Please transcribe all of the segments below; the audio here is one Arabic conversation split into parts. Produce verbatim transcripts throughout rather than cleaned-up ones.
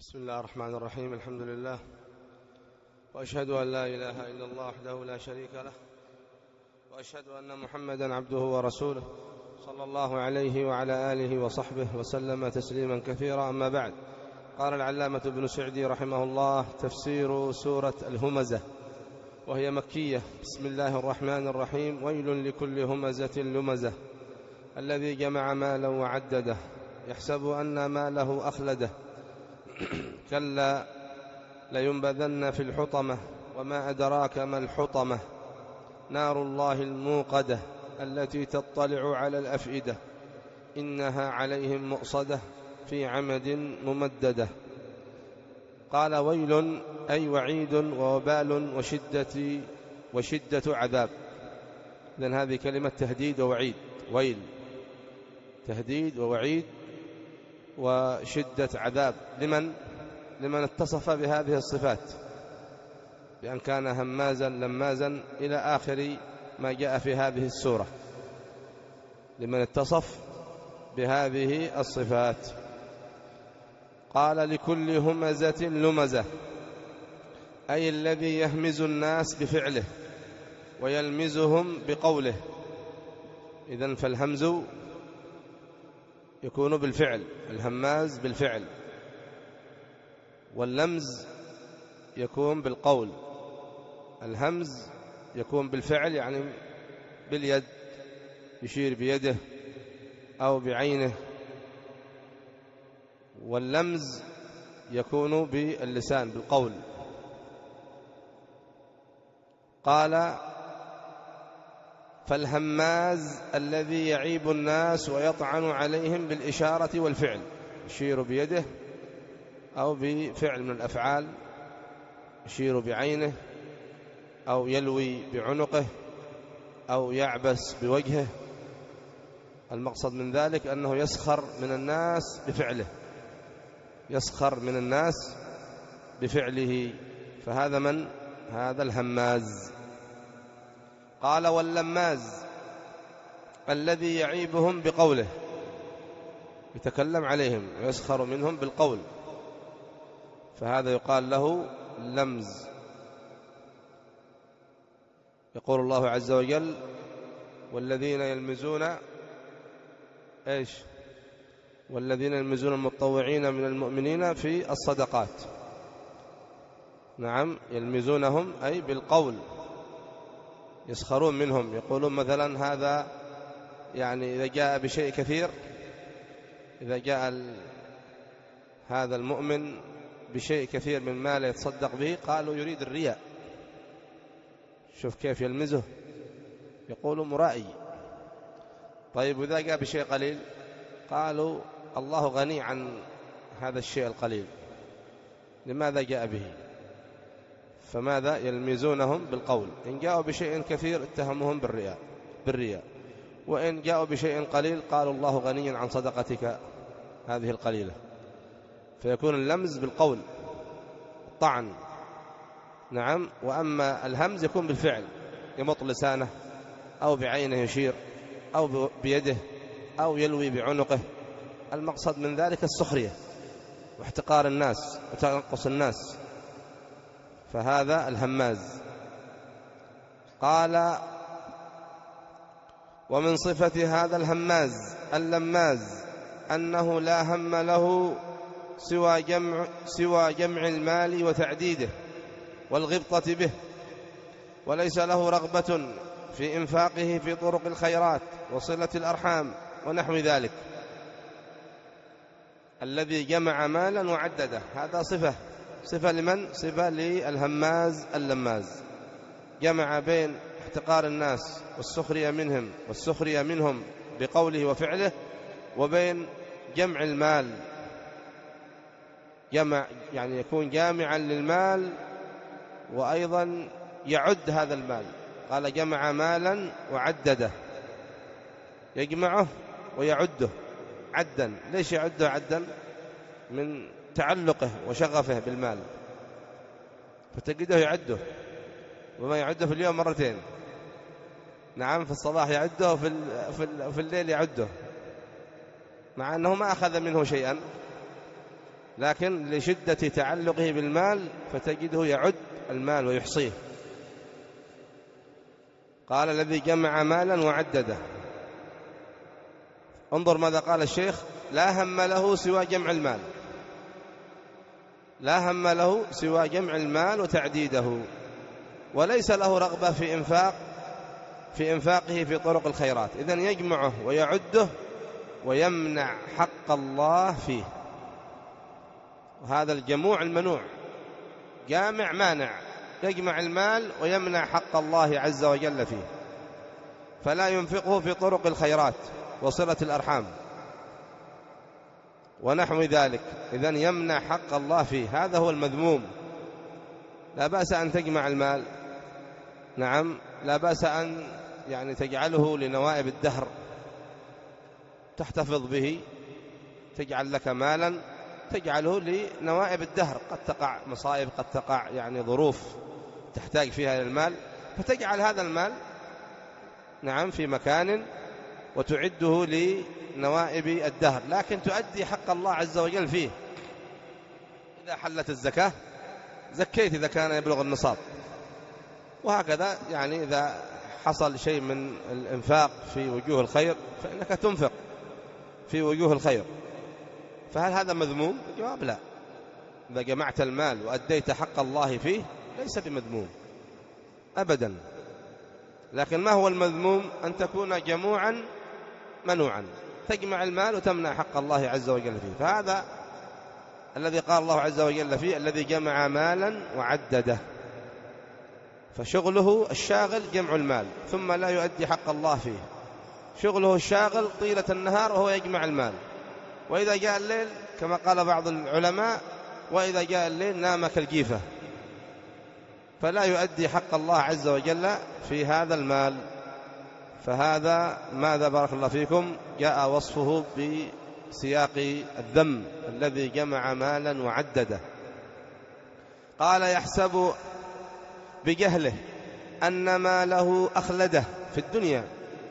بسم الله الرحمن الرحيم. الحمد لله، وأشهد أن لا إله إلا الله وحده لا شريك له، وأشهد أن محمدا عبده ورسوله صلى الله عليه وعلى آله وصحبه وسلم تسليما كثيرا. أما بعد، قال العلامة ابن سعدي رحمه الله: تفسير سورة الهمزة، وهي مكية. بسم الله الرحمن الرحيم. ويل لكل همزة لمزة الذي جمع مالا وعدده يحسب أن ماله أخلده كلا لينبذن في الحطمة وما أدراك ما الحطمة نار الله الموقدة التي تطلع على الأفئدة إنها عليهم مؤصدة في عمد ممددة. قال: ويل أي وعيد ووبال وشدة وشدة عذاب. إذن هذه كلمة تهديد ووعيد. ويل تهديد ووعيد وشدة عذاب لمن لمن اتصف بهذه الصفات، بأن كان همازا لمازا إلى آخر ما جاء في هذه السورة، لمن اتصف بهذه الصفات. قال: لكل همزة لمزة، أي الذي يهمز الناس بفعله ويلمزهم بقوله. إذن فالهمز يكون بالفعل، الهماز بالفعل، واللمز يكون بالقول. الهمز يكون بالفعل، يعني باليد، يشير بيده أو بعينه، واللمز يكون باللسان بالقول. قال: فالهماز الذي يعيب الناس ويطعن عليهم بالإشارة والفعل، يشير بيده أو بفعل من الأفعال، يشير بعينه أو يلوي بعنقه أو يعبس بوجهه. المقصد من ذلك أنه يسخر من الناس بفعله، يسخر من الناس بفعله، فهذا من هذا الهماز. قال: واللماز الذي يعيبهم بقوله، يتكلم عليهم ويسخر منهم بالقول، فهذا يقال له لمز. يقول الله عز وجل: والذين يلمزون إيش والذين يلمزون المتطوعين من المؤمنين في الصدقات. نعم، يلمزونهم أي بالقول، يسخرون منهم، يقولون مثلا هذا يعني إذا جاء بشيء كثير، إذا جاء هذا المؤمن بشيء كثير من ماله يتصدق به، قالوا يريد الرياء. شوف كيف يلمزه، يقولوا مرائي. طيب وإذا جاء بشيء قليل، قالوا الله غني عن هذا الشيء القليل، لماذا جاء به؟ فماذا؟ يلمزونهم بالقول. إن جاءوا بشيء كثير اتهموهم بالرياء بالرياء وإن جاءوا بشيء قليل قالوا الله غني عن صدقتك هذه القليلة. فيكون اللمز بالقول، طعن. نعم. وأما الهمز يكون بالفعل، يمط لسانه أو بعينه يشير أو بيده أو يلوي بعنقه. المقصد من ذلك السخرية واحتقار الناس وتنقص الناس، فهذا الهماز. قال: ومن صفة هذا الهماز اللماز أنه لا هم له سوى جمع, سوى جمع المال وتعديده والغبطة به، وليس له رغبة في إنفاقه في طرق الخيرات وصلة الأرحام ونحو ذلك. الذي جمع مالا وعدده، هذا صفة صفة لمن؟ صفة للهماز اللماز. جمع بين احتقار الناس والسخرية منهم والسخرية منهم بقوله وفعله، وبين جمع المال. جمع يعني يكون جامعا للمال وأيضا يعد هذا المال. قال: جمع مالا وعدده، يجمعه ويعده عدا. ليش يعده عدا؟ من تعلقه وشغفه بالمال، فتجده يعده، وما يعده في اليوم مرتين. نعم، في الصباح يعده وفي في الليل يعده، مع أنه ما أخذ منه شيئا، لكن لشدة تعلقه بالمال فتجده يعد المال ويحصيه. قال الذي جمع مالا وعدده. انظر ماذا قال الشيخ: لا هم له سوى جمع المال، لا هم له سوى جمع المال وتعديده، وليس له رغبة في إنفاق في إنفاقه في طرق الخيرات. إذن يجمعه ويعده ويمنع حق الله فيه. وهذا الجموع المنوع، جامع مانع، يجمع المال ويمنع حق الله عز وجل فيه، فلا ينفقه في طرق الخيرات وصلة الأرحام ونحو ذلك. إذن يمنع حق الله فيه، هذا هو المذموم. لا بأس أن تجمع المال، نعم، لا بأس أن يعني تجعله لنوائب الدهر، تحتفظ به، تجعل لك مالا تجعله لنوائب الدهر. قد تقع مصائب، قد تقع يعني ظروف تحتاج فيها إلى المال، فتجعل هذا المال نعم في مكان وتعده لنوائب الدهر، لكن تؤدي حق الله عز وجل فيه. إذا حلت الزكاة زكيت إذا كان يبلغ النصاب، وهكذا يعني إذا حصل شيء من الإنفاق في وجوه الخير فإنك تنفق في وجوه الخير. فهل هذا مذموم؟ الجواب لا. إذا جمعت المال وأديت حق الله فيه ليس بمذموم أبدا. لكن ما هو المذموم؟ أن تكون جموعا منوعا، تجمع المال وتمنع حق الله عز وجل فيه. فهذا الذي قال الله عز وجل فيه: الذي جمع مالا وعدده. فشغله الشاغل جمع المال ثم لا يؤدي حق الله فيه، شغله الشاغل طيلة النهار وهو يجمع المال، وإذا جاء الليل كما قال بعض العلماء: وإذا جاء الليل نام كالجيفة، فلا يؤدي حق الله عز وجل في هذا المال. فهذا ماذا بارك الله فيكم جاء وصفه بسياق الذم: الذي جمع مالا وعدده. قال: يحسب بجهله أن ماله أخلده في الدنيا.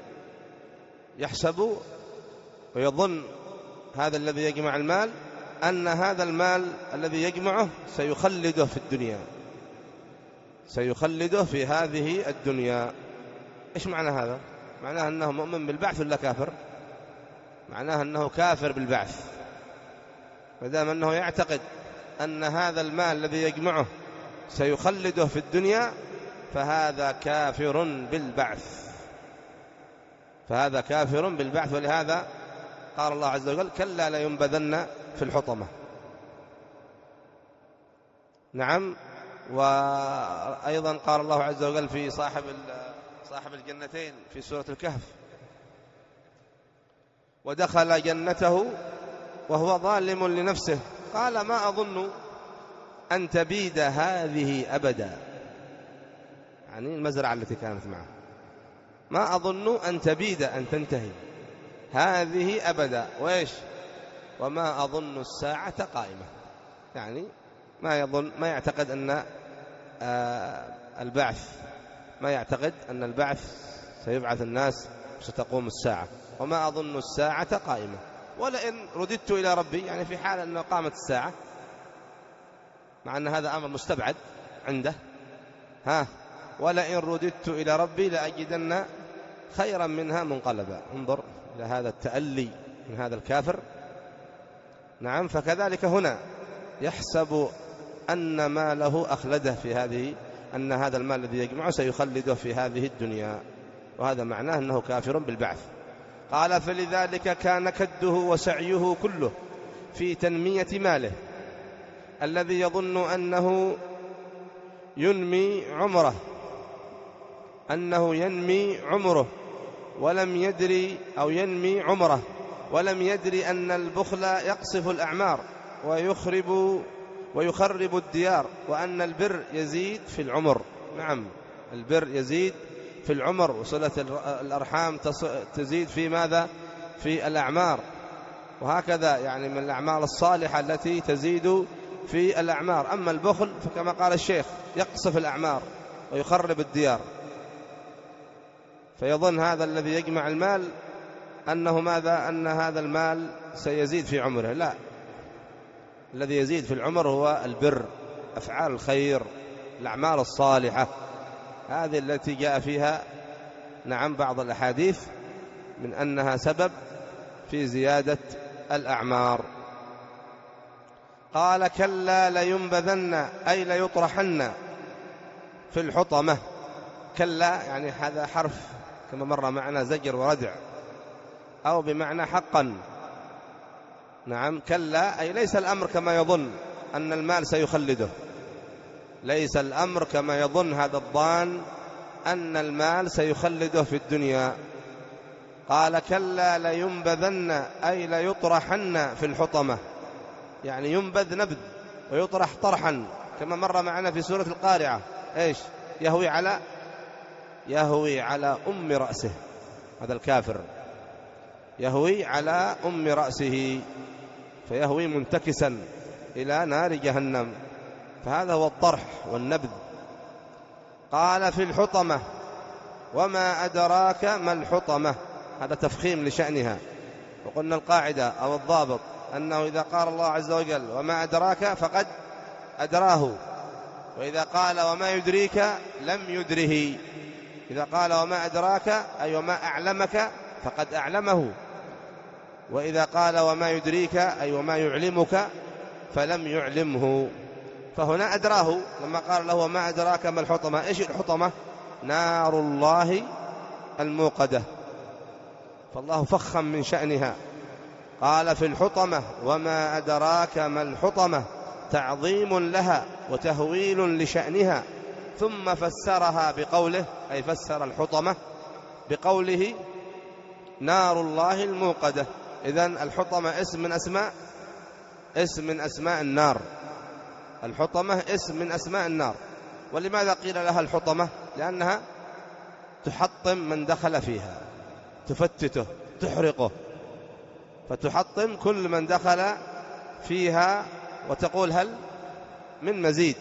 يحسب ويظن هذا الذي يجمع المال أن هذا المال الذي يجمعه سيخلده في الدنيا، سيخلده في هذه الدنيا. إيش معنى هذا؟ معناه أنه مؤمن بالبعث ولا كافر؟ معناه أنه كافر بالبعث. فدام أنه يعتقد أن هذا المال الذي يجمعه سيخلده في الدنيا فهذا كافر بالبعث، فهذا كافر بالبعث. ولهذا قال الله عز وجل: كلا لينبذن في الحطمة. نعم. وأيضا قال الله عز وجل في صاحب صاحب الجنتين في سورة الكهف: ودخل جنته وهو ظالم لنفسه قال ما أظن أن تبيد هذه أبدا. يعني المزرعة التي كانت معه، ما أظن أن تبيد، أن تنتهي هذه أبدا. وإيش؟ وما أظن الساعة قائمة. يعني ما يظن، ما يعتقد أن البعث، ما يعتقد أن البعث سيبعث الناس وستقوم الساعة. وما أظن الساعة قائمة، ولئن رددت إلى ربي، يعني في حال أنه قامت الساعة، مع أن هذا أمر مستبعد عنده، ها ولئن رددت إلى ربي لأجدن خيرا منها منقلبا. انظر إلى هذا التألي من هذا الكافر. نعم. فكذلك هنا يحسب أن ماله أخلده في هذه، أن هذا المال الذي يجمعه سيخلده في هذه الدنيا، وهذا معناه أنه كافر بالبعث. قال: فلذلك كان كده وسعيه كله في تنمية ماله الذي يظن أنه ينمي عمره، أنه ينمي عمره ولم يدري، أو ينمي عمره ولم يدري أن البخل يقصف الأعمار ويخرب ويخرب الديار، وأن البر يزيد في العمر. نعم، البر يزيد في العمر، وصلة الأرحام تزيد في ماذا؟ في الأعمار. وهكذا يعني من الأعمال الصالحة التي تزيد في الأعمار. أما البخل فكما قال الشيخ يقصف الأعمار ويخرب الديار. فيظن هذا الذي يجمع المال أنه ماذا؟ أن هذا المال سيزيد في عمره. لا، الذي يزيد في العمر هو البر، أفعال الخير، الأعمال الصالحة، هذه التي جاء فيها نعم بعض الأحاديث من أنها سبب في زيادة الأعمار. قال كلا لينبذن أي ليطرحن في الحطمة. كلا يعني هذا حرف كما مر معنا زجر وردع، أو بمعنى حقا. نعم كلا أي ليس الأمر كما يظن أن المال سيخلده، ليس الأمر كما يظن هذا الضان أن المال سيخلده في الدنيا. قال كلا لينبذن أي ليطرحن في الحطمة، يعني ينبذ نبذ ويطرح طرحا، كما مر معنا في سورة القارعة. إيش؟ يهوي على يهوي على أم رأسه، هذا الكافر يهوي على أم رأسه، فيهوي منتكسا إلى نار جهنم، فهذا هو الطرح والنبذ. قال في الحطمة وما أدراك ما الحطمة، هذا تفخيم لشأنها. وقلنا القاعدة أو الضابط أنه إذا قال الله عز وجل وما أدراك فقد أدراه، وإذا قال وما يدريك لم يدره. إذا قال وما أدراك أي وما أعلمك فقد أعلمه، وإذا قال وما يدريك أي وما يعلمك فلم يعلمه. فهنا أدراه لما قال له وما أدراك ما الحطمة. إيش الحطمة؟ نار الله الموقدة، فالله فخم من شأنها. قال في الحطمة وما أدراك ما الحطمة، تعظيم لها وتهويل لشأنها، ثم فسرها بقوله، أي فسر الحطمة بقوله نار الله الموقدة. إذن الحطمة اسم من أسماء اسم من أسماء النار، الحطمة اسم من أسماء النار. ولماذا قيل لها الحطمة؟ لأنها تحطم من دخل فيها، تفتته، تحرقه، فتحطم كل من دخل فيها وتقول هل من مزيد،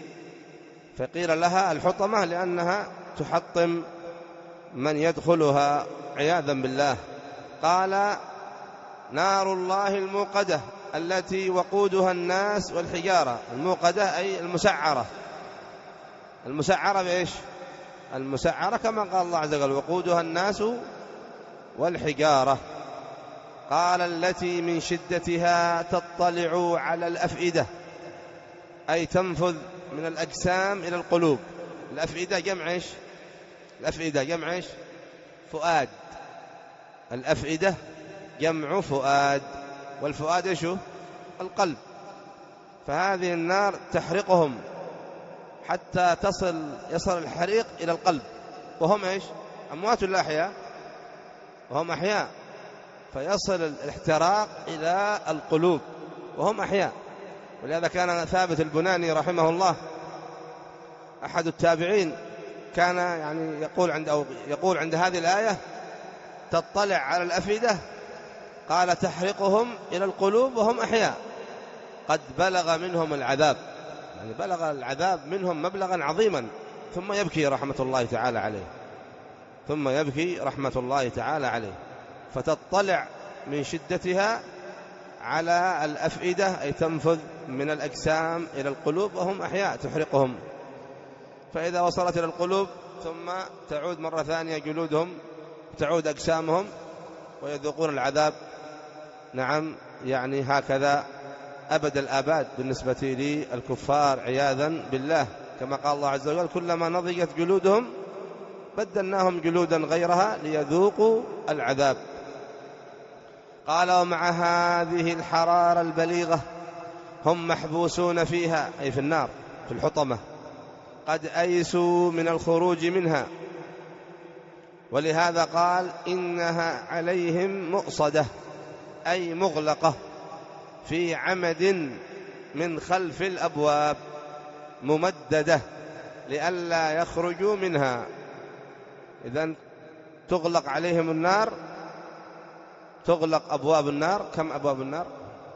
فقيل لها الحطمة لأنها تحطم من يدخلها عياذا بالله. قال نار الله الموقدة التي وقودها الناس والحجارة. الموقدة أي المسعرة. المسعرة بإيش؟ المسعرة كما قال الله عز وجل وقودها الناس والحجارة. قال التي من شدتها تطلع على الأفئدة، أي تنفذ من الأجسام إلى القلوب. الأفئدة جمع إيش؟ الأفئدة جمع إيش؟ فؤاد. الأفئدة جمع فؤاد، والفؤاد إيش هو؟ القلب. فهذه النار تحرقهم حتى تصل يصل الحريق إلى القلب، وهم إيش؟ أموات لا أحياء، وهم أحياء، فيصل الاحتراق إلى القلوب وهم أحياء. ولهذا كان ثابت البناني رحمه الله أحد التابعين كان يعني يقول عند أو يقول عند هذه الآية تطلع على الأفئدة، قال تحرقهم إلى القلوب وهم أحياء، قد بلغ منهم العذاب، يعني بلغ العذاب منهم مبلغا عظيما. ثم يبكي رحمة الله تعالى عليه ثم يبكي رحمة الله تعالى عليه فتطلع من شدتها على الأفئدة، أي تنفذ من الأجسام إلى القلوب وهم أحياء، تحرقهم. فإذا وصلت إلى القلوب ثم تعود مرة ثانية جلودهم، تعود أجسامهم ويذوقون العذاب. نعم يعني هكذا أبد الآباد بالنسبة للكفار عياذا بالله، كما قال الله عز وجل كلما نضجت جلودهم بدلناهم جلودا غيرها ليذوقوا العذاب. قال ومع هذه الحرارة البليغة هم محبوسون فيها، أي في النار في الحطمة، قد أيسوا من الخروج منها، ولهذا قال إنها عليهم مؤصدة، أي مغلقة في عمد من خلف الأبواب ممددة لئلا يخرجوا منها. إذن تغلق عليهم النار، تغلق أبواب النار. كم أبواب النار؟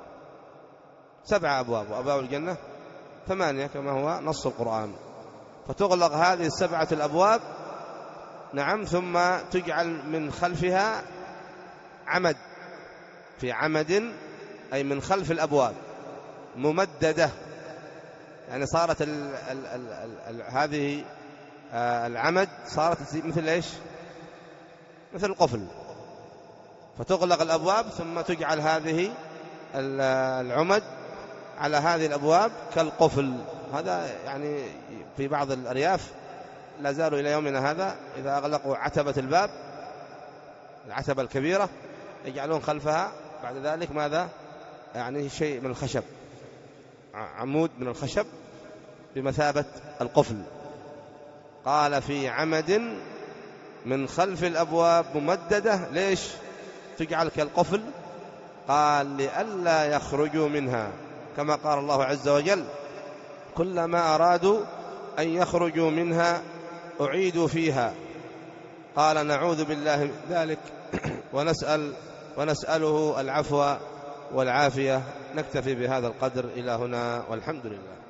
سبعة أبواب، وأبواب الجنة ثمانية كما هو نص القرآن. فتغلق هذه السبعة الأبواب، نعم، ثم تجعل من خلفها عمد، في عمد أي من خلف الأبواب ممددة، يعني صارت ال ال ال ال ال هذه العمد صارت مثل إيش؟ مثل القفل، فتغلق الأبواب ثم تجعل هذه العمد على هذه الأبواب كالقفل. هذا يعني في بعض الأرياف لا زالوا إلى يومنا هذا إذا أغلقوا عتبة الباب، العتبة الكبيرة، يجعلون خلفها بعد ذلك ماذا؟ يعني شيء من الخشب، عمود من الخشب بمثابة القفل. قال في عمد من خلف الأبواب ممددة، ليش تجعل كالقفل؟ قال لئلا يخرجوا منها، كما قال الله عز وجل كلما أرادوا أن يخرجوا منها أعيدوا فيها. قال نعوذ بالله من ذلك ونسأل ونسأله العفو والعافية. نكتفي بهذا القدر إلى هنا والحمد لله.